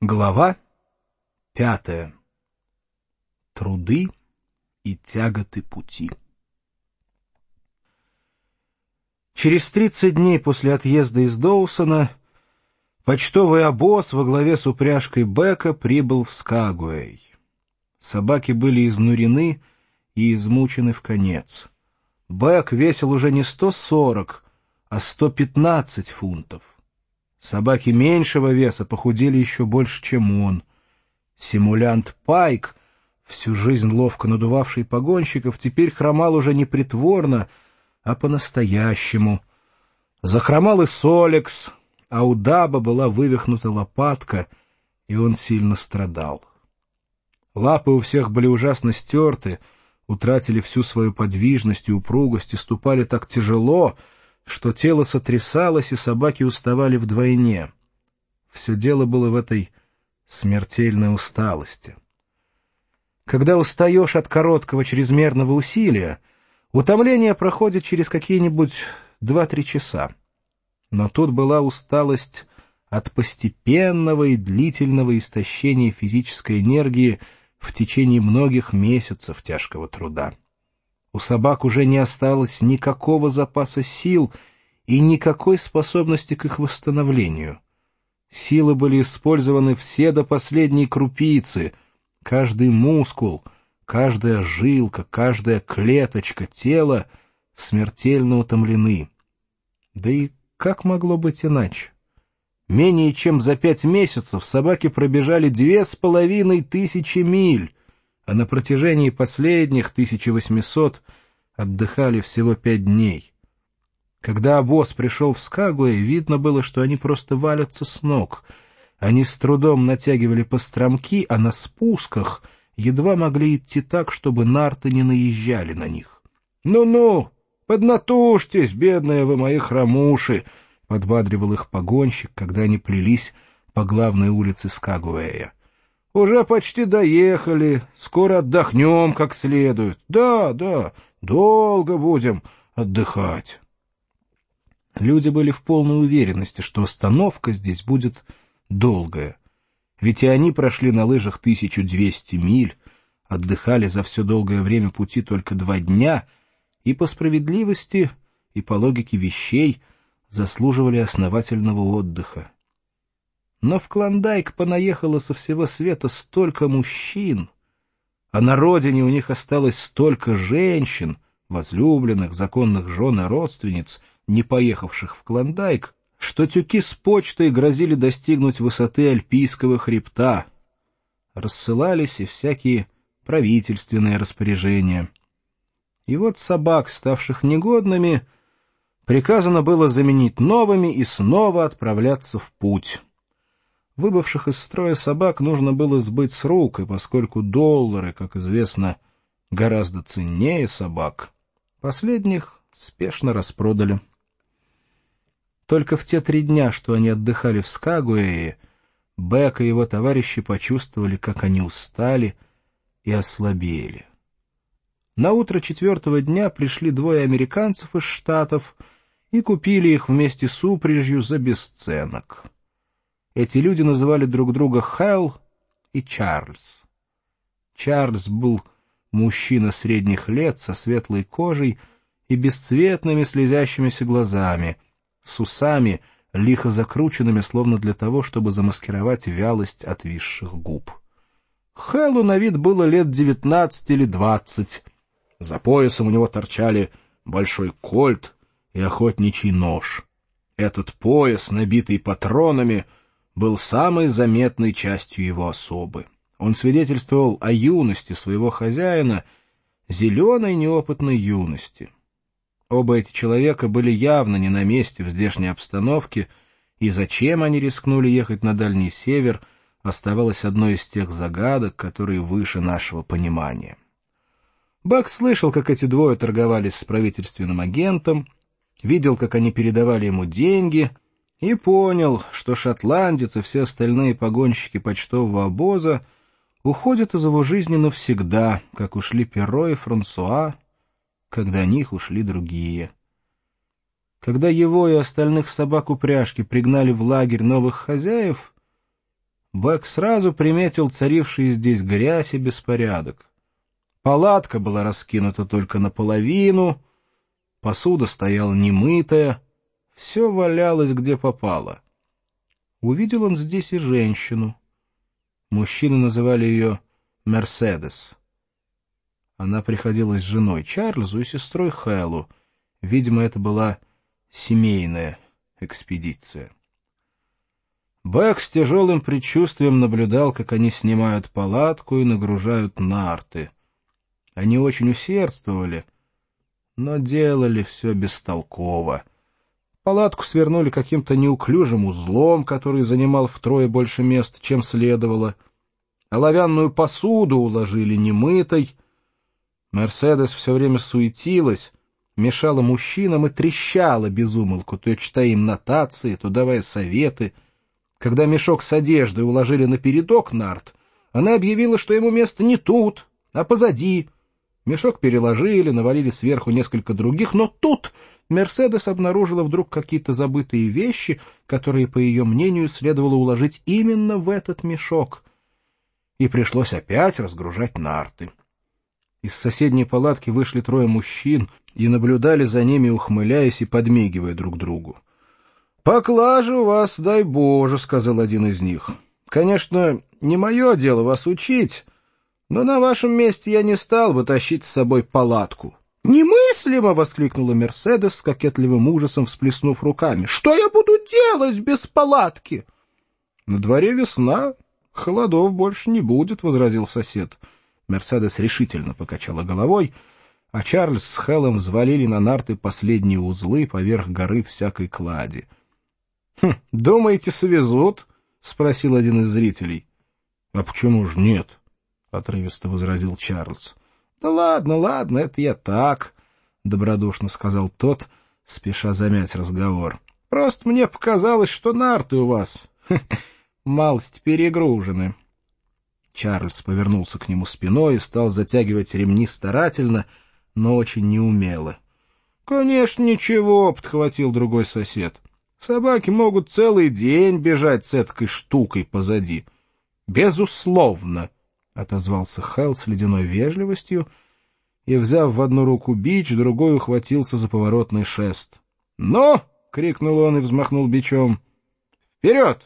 Глава 5. Труды и тяготы пути. Через 30 дней после отъезда из Доусона почтовый обоз во главе с упряжкой Бека прибыл в Скагуэй. Собаки были изнурены и измучены вконец. Бек весил уже не 140, а 115 фунтов. Собаки меньшего веса похудели еще больше, чем он. Симулянт Пайк, всю жизнь ловко надувавший погонщиков, теперь хромал уже не притворно, а по-настоящему. Захромал и Солекс, а у Даба была вывихнута лопатка, и он сильно страдал. Лапы у всех были ужасно стерты, утратили всю свою подвижность и упругость и ступали так тяжело, что тело сотрясалось, и собаки уставали вдвойне. Все дело было в этой смертельной усталости. Когда устаешь от короткого чрезмерного усилия, утомление проходит через какие-нибудь 2-3 часа. Но тут была усталость от постепенного и длительного истощения физической энергии в течение многих месяцев тяжкого труда. У собак уже не осталось никакого запаса сил и никакой способности к их восстановлению. Силы были использованы все до последней крупицы, каждый мускул, каждая жилка, каждая клеточка тела смертельно утомлены. Да и как могло быть иначе? Менее чем за 5 месяцев собаки пробежали 2500 миль, а на протяжении последних 1800 отдыхали всего 5 дней. Когда обоз пришел в Скагуэй, видно было, что они просто валятся с ног. Они с трудом натягивали постромки, а на спусках едва могли идти так, чтобы нарты не наезжали на них. «Ну-ну, поднатужьтесь, бедные вы мои хромуши!» — подбадривал их погонщик, когда они плелись по главной улице Скагуэя. «Уже почти доехали, скоро отдохнем как следует. Да, долго будем отдыхать». Люди были в полной уверенности, что остановка здесь будет долгая. Ведь и они прошли на лыжах 1200 миль, отдыхали за все долгое время пути только 2 дня, и по справедливости, и по логике вещей заслуживали основательного отдыха. Но в Клондайк понаехало со всего света столько мужчин, а на родине у них осталось столько женщин, возлюбленных, законных жен и родственниц, не поехавших в Клондайк, что тюки с почтой грозили достигнуть высоты Альпийского хребта. Рассылались и всякие правительственные распоряжения. И вот собак, ставших негодными, приказано было заменить новыми и снова отправляться в путь. Выбывших из строя собак нужно было сбыть с рук, и поскольку доллары, как известно, гораздо ценнее собак, последних спешно распродали. Только в те 3 дня, что они отдыхали в Скагуэе, Бек и его товарищи почувствовали, как они устали и ослабели. На утро 4-го дня пришли 2 американцев из Штатов и купили их вместе с упряжью за бесценок. Эти люди называли друг друга Хэл и Чарльз. Чарльз был мужчина средних лет со светлой кожей и бесцветными слезящимися глазами, с усами, лихо закрученными, словно для того, чтобы замаскировать вялость отвисших губ. Хэлу на вид было лет 19 или 20. За поясом у него торчали большой кольт и охотничий нож. Этот пояс, набитый патронами, был самой заметной частью его особы. Он свидетельствовал о юности своего хозяина, зеленой неопытной юности. Оба эти человека были явно не на месте в здешней обстановке, и зачем они рискнули ехать на Дальний Север, оставалось одной из тех загадок, которые выше нашего понимания. Бак слышал, как эти 2 торговались с правительственным агентом, видел, как они передавали ему деньги, и понял, что шотландец и все остальные погонщики почтового обоза уходят из его жизни навсегда, как ушли Перро и Франсуа, когда до них ушли другие. Когда его и остальных собак упряжки пригнали в лагерь новых хозяев, Бэк сразу приметил царившие здесь грязь и беспорядок. Палатка была раскинута только наполовину, посуда стояла немытая, все валялось где попало. Увидел он здесь и женщину. Мужчины называли ее Мерседес. Она приходилась женой Чарльзу и сестрой Хэллу. Видимо, это была семейная экспедиция. Бэк с тяжелым предчувствием наблюдал, как они снимают палатку и нагружают нарты. Они очень усердствовали, но делали все бестолково. Палатку свернули каким-то неуклюжим узлом, который занимал втрое больше места, чем следовало. Оловянную посуду уложили немытой. Мерседес все время суетилась, мешала мужчинам и трещала без умолку, то читая им нотации, то давая советы. Когда мешок с одеждой уложили на передок нарт, она объявила, что ему место не тут, а позади. Мешок переложили, навалили сверху несколько других, но тут Мерседес обнаружила вдруг какие-то забытые вещи, которые, по ее мнению, следовало уложить именно в этот мешок. И пришлось опять разгружать нарты. Из соседней палатки вышли трое мужчин и наблюдали за ними, ухмыляясь и подмигивая друг другу. — Поклажа у вас, дай Боже, — сказал один из них. — Конечно, не мое дело вас учить, но на вашем месте я не стал бы тащить с собой палатку. — Немыслимо! — воскликнула Мерседес с кокетливым ужасом, всплеснув руками. — Что я буду делать без палатки? — На дворе весна, холодов больше не будет, — возразил сосед. Мерседес решительно покачала головой, а Чарльз с Хэллом взвалили на нарты последние узлы поверх горы всякой клади. — Думаете, свезут? — спросил один из зрителей. — А почему ж нет? — отрывисто возразил Чарльз. — Да ладно, ладно, это я так, — добродушно сказал тот, спеша замять разговор. — Просто мне показалось, что нарты у вас малость перегружены. Чарльз повернулся к нему спиной и стал затягивать ремни старательно, но очень неумело. — Конечно, ничего, — подхватил другой сосед. — Собаки могут целый день бежать с этой штукой позади. — Безусловно, — отозвался Хэлл с ледяной вежливостью и, взяв в одну руку бич, другой ухватился за поворотный шест. — Ну! — крикнул он и взмахнул бичом. — Вперед!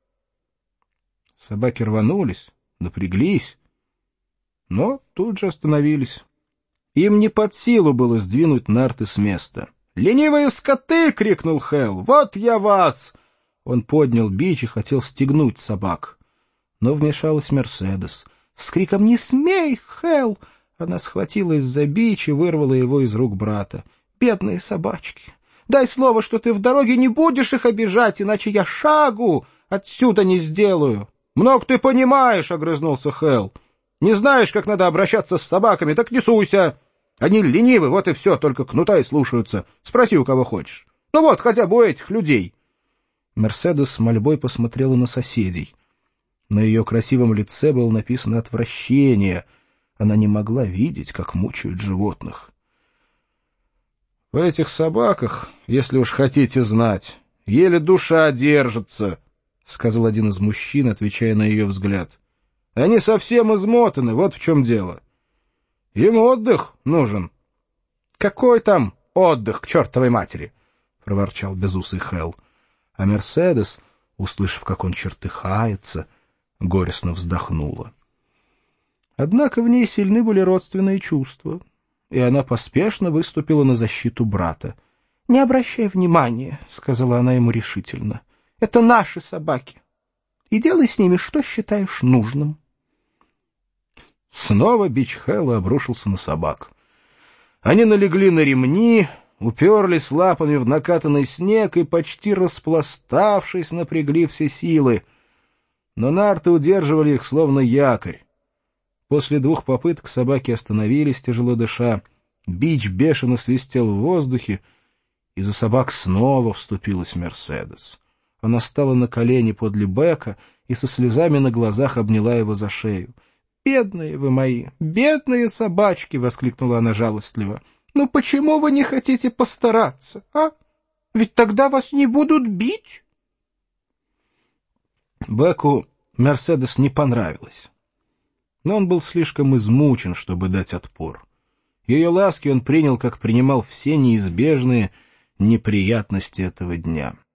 Собаки рванулись, напряглись, но тут же остановились. Им не под силу было сдвинуть нарты с места. — Ленивые скоты! — крикнул Хэлл. — Вот я вас! Он поднял бич и хотел стегнуть собак. Но вмешалась Мерседес. С криком «Не смей, Хэлл!» она схватилась за бич и вырвала его из рук брата. — Бедные собачки! Дай слово, что ты в дороге не будешь их обижать, иначе я шагу отсюда не сделаю. — Много ты понимаешь, — огрызнулся Хэлл. — Не знаешь, как надо обращаться с собаками, так не суйся. Они ленивы, вот и все, только кнута и слушаются. Спроси, у кого хочешь. Ну вот, хотя бы у этих людей. Мерседес с мольбой посмотрела на соседей. На ее красивом лице было написано отвращение. Она не могла видеть, как мучают животных. — В этих собаках, если уж хотите знать, еле душа держится, — сказал один из мужчин, отвечая на ее взгляд. — Они совсем измотаны, вот в чем дело. Им отдых нужен. — Какой там отдых, к чертовой матери? — проворчал безусый Хэлл. А Мерседес, услышав, как он чертыхается, горестно вздохнула. Однако в ней сильны были родственные чувства, и она поспешно выступила на защиту брата. — Не обращай внимания, — сказала она ему решительно. — Это наши собаки. И делай с ними, что считаешь нужным. Снова бич Хэлла обрушился на собак. Они налегли на ремни, уперлись лапами в накатанный снег и, почти распластавшись, напрягли все силы. Но нарты удерживали их, словно якорь. После 2 попыток собаки остановились, тяжело дыша. Бич бешено свистел в воздухе, и за собак снова вступилась Мерседес. Она стала на колени подле Бека и со слезами на глазах обняла его за шею. — Бедные вы мои, бедные собачки! — воскликнула она жалостливо. — Ну почему вы не хотите постараться, а? Ведь тогда вас не будут бить. Беку Мерседес не понравилось. Но он был слишком измучен, чтобы дать отпор. Ее ласки он принял, как принимал все неизбежные неприятности этого дня.